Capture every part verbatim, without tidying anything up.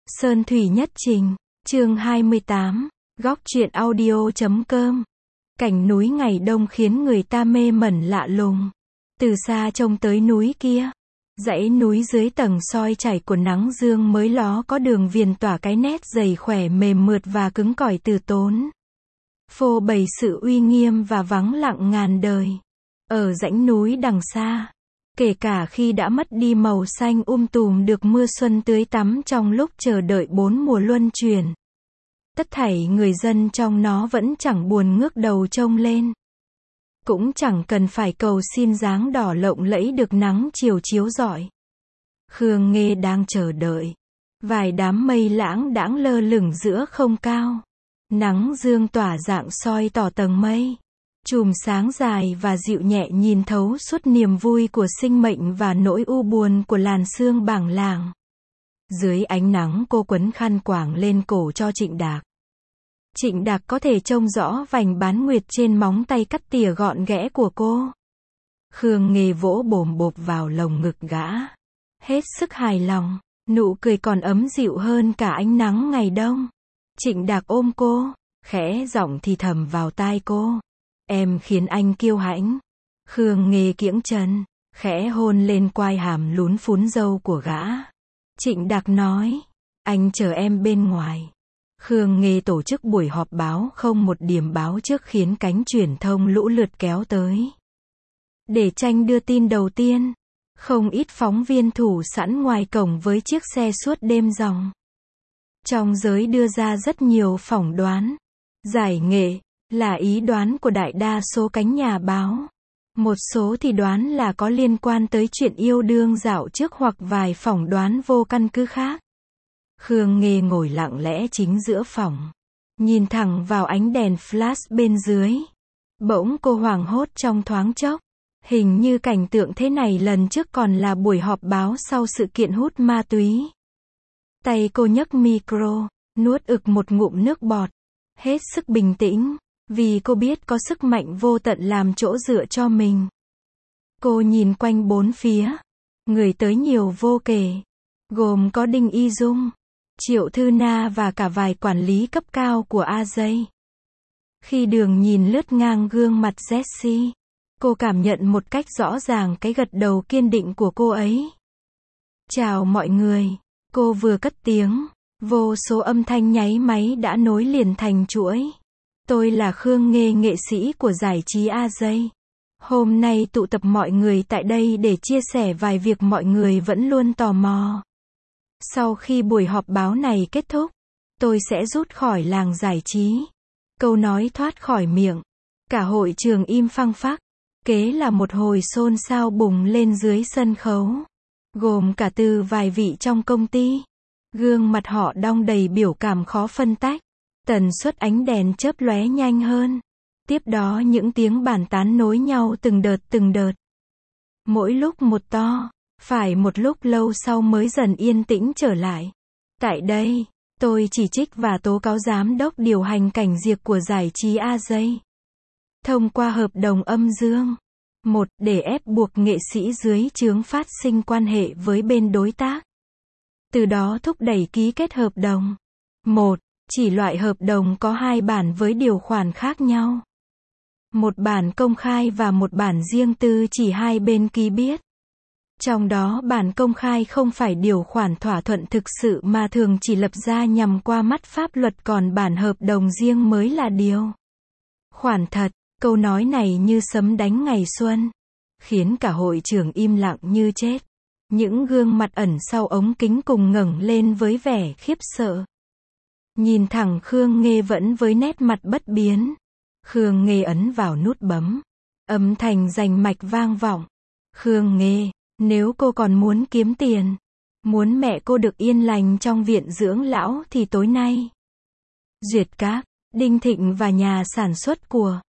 Sơn Thủy Nhất Trình, chương hai mươi tám, góc truyện audio chấm com. Cảnh núi ngày đông khiến người ta mê mẩn lạ lùng. Từ xa trông tới núi kia, dãy núi dưới tầng soi chảy của nắng dương mới ló có đường viền tỏa cái nét dày khỏe mềm mượt và cứng cỏi từ tốn. Phô bày sự uy nghiêm và vắng lặng ngàn đời. Ở dãy núi đằng xa, kể cả khi đã mất đi màu xanh um tùm được mưa xuân tưới tắm trong lúc chờ đợi bốn mùa luân chuyển, tất thảy người dân trong nó vẫn chẳng buồn ngước đầu trông lên. Cũng chẳng cần phải cầu xin dáng đỏ lộng lẫy được nắng chiều chiếu rọi. Khương Nghê đang chờ đợi. Vài đám mây lãng đãng lơ lửng giữa không cao. Nắng dương tỏa dạng soi tỏ tầng mây. Chùm sáng dài và dịu nhẹ nhìn thấu suốt niềm vui của sinh mệnh và nỗi u buồn của làn sương bảng làng. Dưới ánh nắng cô quấn khăn quàng lên cổ cho Trịnh Đạc. Trịnh Đạc có thể trông rõ vành bán nguyệt trên móng tay cắt tỉa gọn ghẽ của cô. Khương Nghê vỗ bồm bộp vào lồng ngực gã. Hết sức hài lòng, nụ cười còn ấm dịu hơn cả ánh nắng ngày đông. Trịnh Đạc ôm cô, khẽ giọng thì thầm vào tai cô. Em khiến anh kiêu hãnh. Khương Nghê kiễng chân, khẽ hôn lên quai hàm lún phún râu của gã. Trịnh Đạc nói, anh chờ em bên ngoài. Khương Nghê tổ chức buổi họp báo không một điểm báo trước khiến cánh truyền thông lũ lượt kéo tới. Để tranh đưa tin đầu tiên, không ít phóng viên thủ sẵn ngoài cổng với chiếc xe suốt đêm dòng. Trong giới đưa ra rất nhiều phỏng đoán. Giải nghệ là ý đoán của đại đa số cánh nhà báo. Một số thì đoán là có liên quan tới chuyện yêu đương dạo trước hoặc vài phỏng đoán vô căn cứ khác. Khương Nghê ngồi lặng lẽ chính giữa phòng, nhìn thẳng vào ánh đèn flash bên dưới. Bỗng cô hoảng hốt trong thoáng chốc. Hình như cảnh tượng thế này lần trước còn là buổi họp báo sau sự kiện hút ma túy. Tay cô nhấc micro, nuốt ực một ngụm nước bọt. Hết sức bình tĩnh, vì cô biết có sức mạnh vô tận làm chỗ dựa cho mình. Cô nhìn quanh bốn phía. Người tới nhiều vô kể. Gồm có Đinh Y Dung, Triệu Thư Na và cả vài quản lý cấp cao của a giây. Khi Đường nhìn lướt ngang gương mặt Jessie, cô cảm nhận một cách rõ ràng cái gật đầu kiên định của cô ấy. Chào mọi người. Cô vừa cất tiếng, vô số âm thanh nháy máy đã nối liền thành chuỗi. Tôi là Khương Nghê, nghệ sĩ của giải trí a giây. Hôm nay tụ tập mọi người tại đây để chia sẻ vài việc mọi người vẫn luôn tò mò. Sau khi buổi họp báo này kết thúc, tôi sẽ rút khỏi làng giải trí. Câu nói thoát khỏi miệng. Cả hội trường im phăng phắc. Kế là một hồi xôn xao bùng lên dưới sân khấu. Gồm cả từ vài vị trong công ty. Gương mặt họ đong đầy biểu cảm khó phân tách. Tần suất ánh đèn chớp lóe nhanh hơn. Tiếp đó những tiếng bàn tán nối nhau từng đợt từng đợt. Mỗi lúc một to, phải một lúc lâu sau mới dần yên tĩnh trở lại. Tại đây, tôi chỉ trích và tố cáo giám đốc điều hành cảnh diệp của giải trí a giây. Thông qua hợp đồng âm dương. Một, để ép buộc nghệ sĩ dưới trướng phát sinh quan hệ với bên đối tác. Từ đó thúc đẩy ký kết hợp đồng. Một, chỉ loại hợp đồng có hai bản với điều khoản khác nhau. Một bản công khai và một bản riêng tư chỉ hai bên ký biết. Trong đó bản công khai không phải điều khoản thỏa thuận thực sự mà thường chỉ lập ra nhằm qua mắt pháp luật, còn bản hợp đồng riêng mới là điều khoản thật. Câu nói này như sấm đánh ngày xuân, khiến cả hội trường im lặng như chết. Những gương mặt ẩn sau ống kính cùng ngẩng lên với vẻ khiếp sợ. Nhìn thẳng Khương Nghê vẫn với nét mặt bất biến. Khương Nghê ấn vào nút bấm. Âm thanh rành mạch vang vọng. Khương Nghê, nếu cô còn muốn kiếm tiền, muốn mẹ cô được yên lành trong viện dưỡng lão thì tối nay, Duyệt Các, Đinh Thịnh và nhà sản xuất của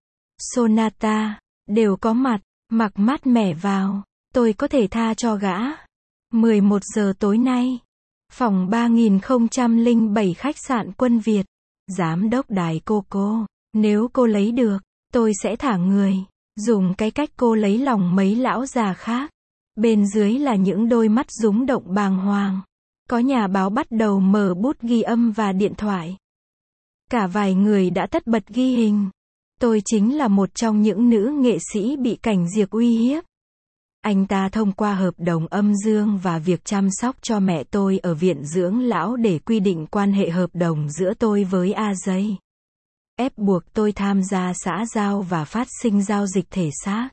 Sonata đều có mặt. Mặc mát mẻ vào, tôi có thể tha cho gã. mười một giờ tối nay, phòng ba nghìn không trăm lẻ bảy khách sạn Quân Việt. Giám đốc đài Coco, nếu cô lấy được, tôi sẽ thả người. Dùng cái cách cô lấy lòng mấy lão già khác. Bên dưới là những đôi mắt rúng động bàng hoàng. Có nhà báo bắt đầu mở bút ghi âm và điện thoại. Cả vài người đã tất bật ghi hình. Tôi chính là một trong những nữ nghệ sĩ bị cảnh diệt uy hiếp. Anh ta thông qua hợp đồng âm dương và việc chăm sóc cho mẹ tôi ở viện dưỡng lão để quy định quan hệ hợp đồng giữa tôi với a jay. Ép buộc tôi tham gia xã giao và phát sinh giao dịch thể xác.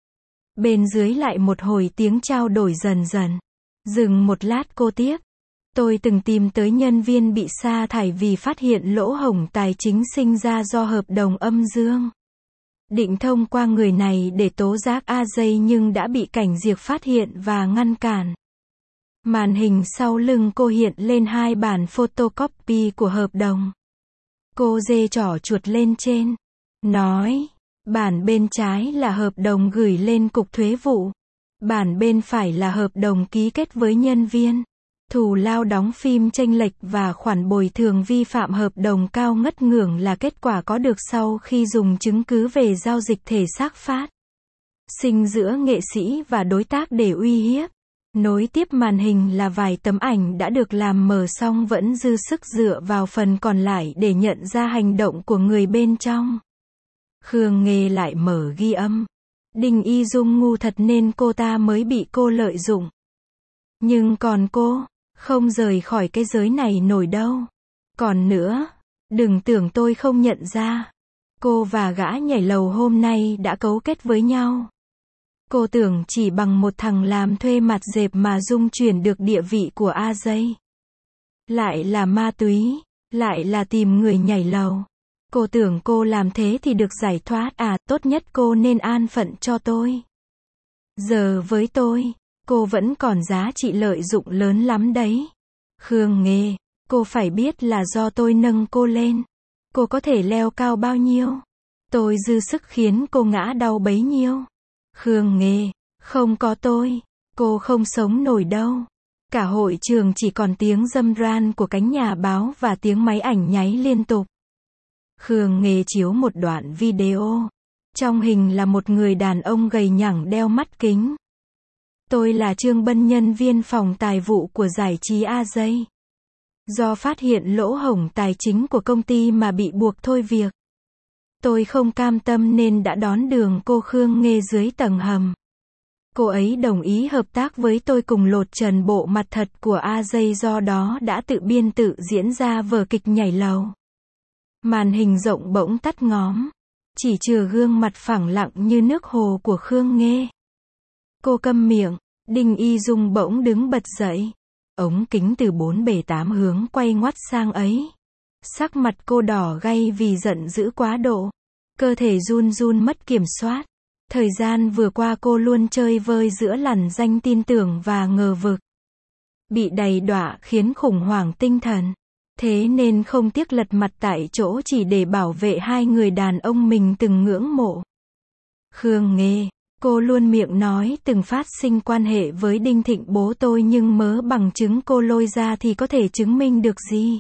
Bên dưới lại một hồi tiếng trao đổi dần dần. Dừng một lát cô tiếp. Tôi từng tìm tới nhân viên bị sa thải vì phát hiện lỗ hổng tài chính sinh ra do hợp đồng âm dương. Định thông qua người này để tố giác a jay nhưng đã bị cảnh diệt phát hiện và ngăn cản. Màn hình sau lưng cô hiện lên hai bản photocopy của hợp đồng. Cô giơ trỏ chuột lên trên. Nói, bản bên trái là hợp đồng gửi lên cục thuế vụ. Bản bên phải là hợp đồng ký kết với nhân viên. Thù lao đóng phim chênh lệch và khoản bồi thường vi phạm hợp đồng cao ngất ngưởng là kết quả có được sau khi dùng chứng cứ về giao dịch thể xác phát sinh giữa nghệ sĩ và đối tác để uy hiếp. Nối tiếp màn hình là vài tấm ảnh đã được làm mờ xong vẫn dư sức dựa vào phần còn lại để nhận ra hành động của người bên trong. Khương Nghê lại mở ghi âm. Đinh Y Dung ngu thật nên cô ta mới bị cô lợi dụng. Nhưng còn cô, không rời khỏi cái giới này nổi đâu. Còn nữa, đừng tưởng tôi không nhận ra. Cô và gã nhảy lầu hôm nay đã cấu kết với nhau. Cô tưởng chỉ bằng một thằng làm thuê mặt dẹp mà dung chuyển được địa vị của a jay. Lại là ma túy, lại là tìm người nhảy lầu. Cô tưởng cô làm thế thì được giải thoát à, tốt nhất cô nên an phận cho tôi. Giờ với tôi, cô vẫn còn giá trị lợi dụng lớn lắm đấy. Khương Nghê, cô phải biết là do tôi nâng cô lên. Cô có thể leo cao bao nhiêu? Tôi dư sức khiến cô ngã đau bấy nhiêu. Khương Nghê, không có tôi, cô không sống nổi đâu. Cả hội trường chỉ còn tiếng râm ran của cánh nhà báo và tiếng máy ảnh nháy liên tục. Khương Nghê chiếu một đoạn video. Trong hình là một người đàn ông gầy nhẳng đeo mắt kính. Tôi là Trương Bân, nhân viên phòng tài vụ của giải trí a jay. Do phát hiện lỗ hổng tài chính của công ty mà bị buộc thôi việc. Tôi không cam tâm nên đã đón đường cô Khương Nghê dưới tầng hầm. Cô ấy đồng ý hợp tác với tôi cùng lột trần bộ mặt thật của a jay, do đó đã tự biên tự diễn ra vở kịch nhảy lầu. Màn hình rộng bỗng tắt ngóm. Chỉ chừa gương mặt phẳng lặng như nước hồ của Khương Nghê. Cô câm miệng. Đinh Y Dung bỗng đứng bật dậy. Ống kính từ bốn bề tám hướng quay ngoắt sang ấy. Sắc mặt cô đỏ gay vì giận dữ quá độ. Cơ thể run run mất kiểm soát. Thời gian vừa qua cô luôn chơi vơi giữa lằn danh tin tưởng và ngờ vực. Bị đầy đọa khiến khủng hoảng tinh thần. Thế nên không tiếc lật mặt tại chỗ chỉ để bảo vệ hai người đàn ông mình từng ngưỡng mộ. Khương Nghê, cô luôn miệng nói từng phát sinh quan hệ với Đinh Thịnh bố tôi, nhưng mớ bằng chứng cô lôi ra thì có thể chứng minh được gì?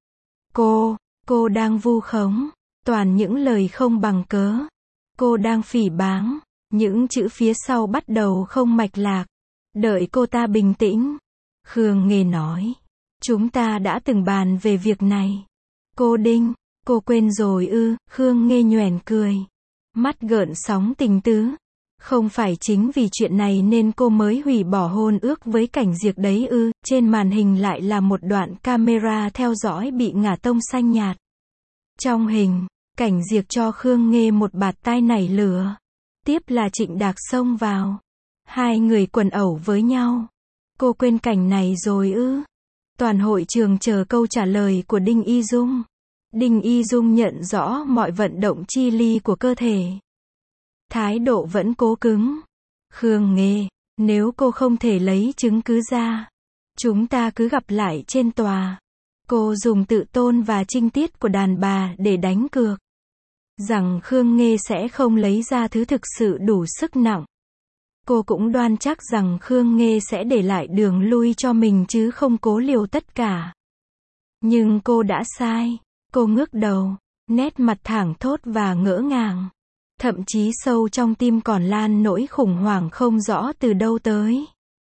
Cô, cô đang vu khống, toàn những lời không bằng cớ. Cô đang phỉ báng, những chữ phía sau bắt đầu không mạch lạc. Đợi cô ta bình tĩnh. Khương Nghê nói, chúng ta đã từng bàn về việc này. Cô Đinh, cô quên rồi ư? Khương Nghê nhoẻn cười. Mắt gợn sóng tình tứ. Không phải chính vì chuyện này nên cô mới hủy bỏ hôn ước với Cảnh Diệp đấy ư? Trên màn hình lại là một đoạn camera theo dõi bị ngả tông xanh nhạt. Trong hình, Cảnh Diệp cho Khương Nghê một bạt tai nảy lửa. Tiếp là Trịnh Đạc xông vào. Hai người quần ẩu với nhau. Cô quên cảnh này rồi ư? Toàn hội trường chờ câu trả lời của Đinh Y Dung. Đinh Y Dung nhận rõ mọi vận động chi li của cơ thể. Thái độ vẫn cố cứng. Khương Nghê, nếu cô không thể lấy chứng cứ ra, chúng ta cứ gặp lại trên tòa. Cô dùng tự tôn và trinh tiết của đàn bà để đánh cược. Rằng Khương Nghê sẽ không lấy ra thứ thực sự đủ sức nặng. Cô cũng đoan chắc rằng Khương Nghê sẽ để lại đường lui cho mình chứ không cố liều tất cả. Nhưng cô đã sai. Cô ngước đầu, nét mặt thẳng thốt và ngỡ ngàng. Thậm chí sâu trong tim còn lan nỗi khủng hoảng không rõ từ đâu tới.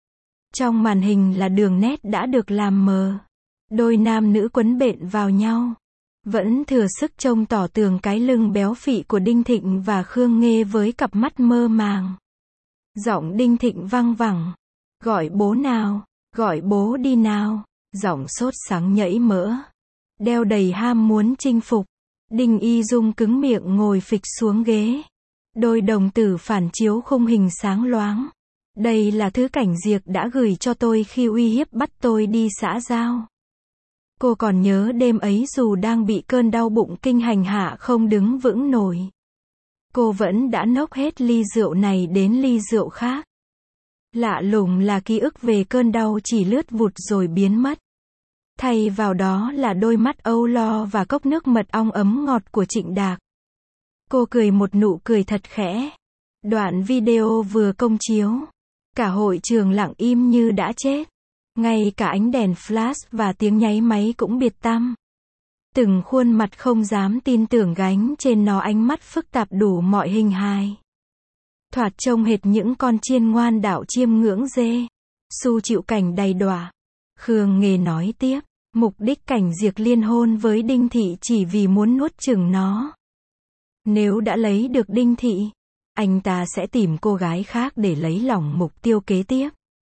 Trong màn hình là đường nét đã được làm mờ. Đôi nam nữ quấn bện vào nhau. Vẫn thừa sức trông tỏ tường cái lưng béo phị của Đinh Thịnh và Khương Nghê với cặp mắt mơ màng. Giọng Đinh Thịnh văng vẳng. Gọi bố nào, gọi bố đi nào. Giọng sốt sắng nhảy mỡ. Đeo đầy ham muốn chinh phục. Đinh Y Dung cứng miệng ngồi phịch xuống ghế. Đôi đồng tử phản chiếu khung hình sáng loáng. Đây là thứ Cảnh Diệc đã gửi cho tôi khi uy hiếp bắt tôi đi xã giao. Cô còn nhớ đêm ấy dù đang bị cơn đau bụng kinh hành hạ không đứng vững nổi. Cô vẫn đã nốc hết ly rượu này đến ly rượu khác. Lạ lùng là ký ức về cơn đau chỉ lướt vụt rồi biến mất. Thay vào đó là đôi mắt âu lo và cốc nước mật ong ấm ngọt của Trịnh Đạc. Cô cười một nụ cười thật khẽ. Đoạn video vừa công chiếu. Cả hội trường lặng im như đã chết. Ngay cả ánh đèn flash và tiếng nháy máy cũng biệt tăm. Từng khuôn mặt không dám tin tưởng gánh trên nó ánh mắt phức tạp đủ mọi hình hài. Thoạt trông hệt những con chiên ngoan đạo chiêm ngưỡng dê. Su chịu cảnh đầy đọa. Khương Nghê nói tiếp. Mục đích Cảnh Diệc liên hôn với Đinh Thị chỉ vì muốn nuốt chửng nó. Nếu đã lấy được Đinh Thị, anh ta sẽ tìm cô gái khác để lấy lòng mục tiêu kế tiếp.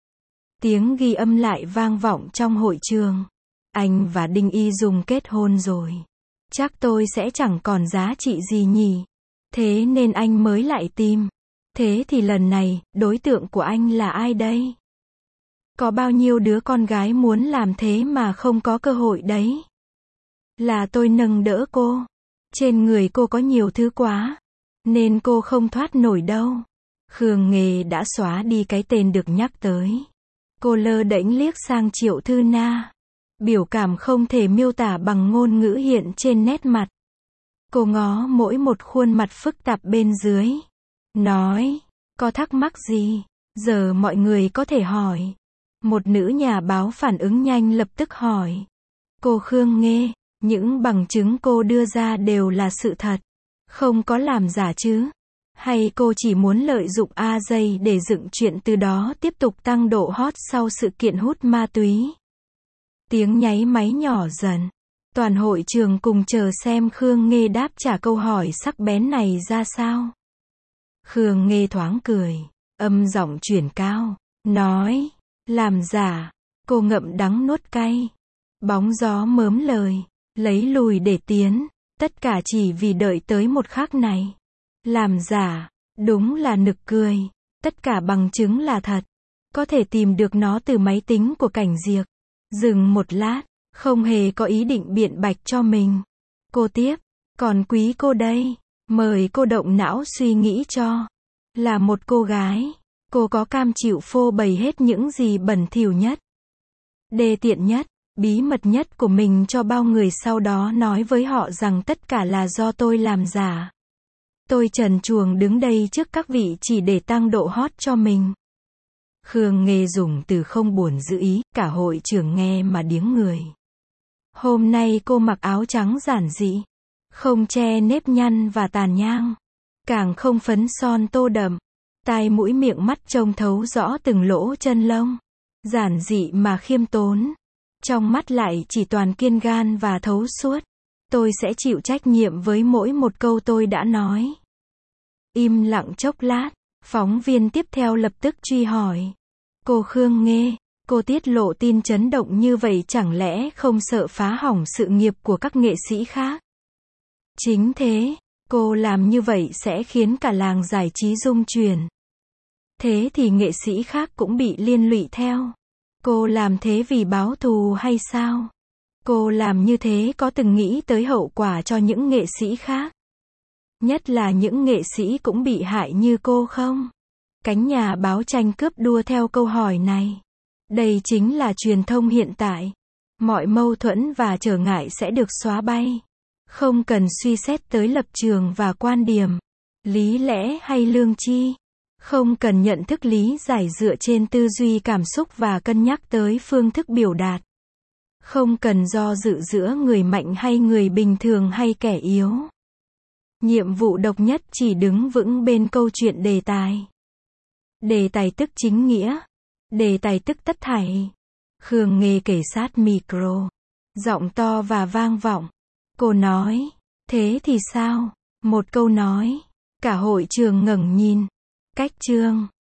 Tiếng ghi âm lại vang vọng trong hội trường. Anh và Đinh Y Dung kết hôn rồi. Chắc tôi sẽ chẳng còn giá trị gì nhỉ. Thế nên anh mới lại tìm. Thế thì lần này, đối tượng của anh là ai đây? Có bao nhiêu đứa con gái muốn làm thế mà không có cơ hội đấy. Là tôi nâng đỡ cô. Trên người cô có nhiều thứ quá. Nên cô không thoát nổi đâu. Khương Nghê đã xóa đi cái tên được nhắc tới. Cô lơ đễnh liếc sang Triệu Thư Na. Biểu cảm không thể miêu tả bằng ngôn ngữ hiện trên nét mặt. Cô ngó mỗi một khuôn mặt phức tạp bên dưới. Nói, có thắc mắc gì? Giờ mọi người có thể hỏi. Một nữ nhà báo phản ứng nhanh lập tức hỏi. Cô Khương Nghê, những bằng chứng cô đưa ra đều là sự thật. Không có làm giả chứ? Hay cô chỉ muốn lợi dụng A J để dựng chuyện từ đó tiếp tục tăng độ hot sau sự kiện hút ma túy? Tiếng nháy máy nhỏ dần. Toàn hội trường cùng chờ xem Khương Nghê đáp trả câu hỏi sắc bén này ra sao. Khương Nghê thoáng cười. Âm giọng chuyển cao. Nói. Làm giả. Cô ngậm đắng nuốt cay. Bóng gió mớm lời. Lấy lùi để tiến. Tất cả chỉ vì đợi tới một khắc này. Làm giả. Đúng là nực cười. Tất cả bằng chứng là thật. Có thể tìm được nó từ máy tính của Cảnh Diệc. Dừng một lát. Không hề có ý định biện bạch cho mình. Cô tiếp. Còn quý cô đây. Mời cô động não suy nghĩ cho. Là một cô gái. Cô có cam chịu phô bày hết những gì bẩn thỉu nhất, đê tiện nhất, bí mật nhất của mình cho bao người, sau đó nói với họ rằng tất cả là do tôi làm giả. Tôi trần truồng đứng đây trước các vị chỉ để tăng độ hot cho mình. Khương Nghê dùng từ không buồn giữ ý, cả hội trường nghe mà điếng người. Hôm nay cô mặc áo trắng giản dị, không che nếp nhăn và tàn nhang, càng không phấn son tô đậm. Tai mũi miệng mắt trông thấu rõ từng lỗ chân lông. Giản dị mà khiêm tốn. Trong mắt lại chỉ toàn kiên gan và thấu suốt. Tôi sẽ chịu trách nhiệm với mỗi một câu tôi đã nói. Im lặng chốc lát, phóng viên tiếp theo lập tức truy hỏi. Cô Khương Nghê, cô tiết lộ tin chấn động như vậy chẳng lẽ không sợ phá hỏng sự nghiệp của các nghệ sĩ khác? Chính thế, cô làm như vậy sẽ khiến cả làng giải trí rung chuyển. Thế thì nghệ sĩ khác cũng bị liên lụy theo. Cô làm thế vì báo thù hay sao? Cô làm như thế có từng nghĩ tới hậu quả cho những nghệ sĩ khác? Nhất là những nghệ sĩ cũng bị hại như cô không? Cánh nhà báo tranh cướp đua theo câu hỏi này. Đây chính là truyền thông hiện tại. Mọi mâu thuẫn và trở ngại sẽ được xóa bay. Không cần suy xét tới lập trường và quan điểm, lý lẽ hay lương tri. Không cần nhận thức lý giải dựa trên tư duy cảm xúc và cân nhắc tới phương thức biểu đạt. Không cần do dự giữa người mạnh hay người bình thường hay kẻ yếu. Nhiệm vụ độc nhất chỉ đứng vững bên câu chuyện đề tài. Đề tài tức chính nghĩa. Đề tài tức tất thảy. Khương Nghê kể sát micro. Giọng to và vang vọng. Cô nói. Thế thì sao? Một câu nói. Cả hội trường ngẩng nhìn. Cách chương.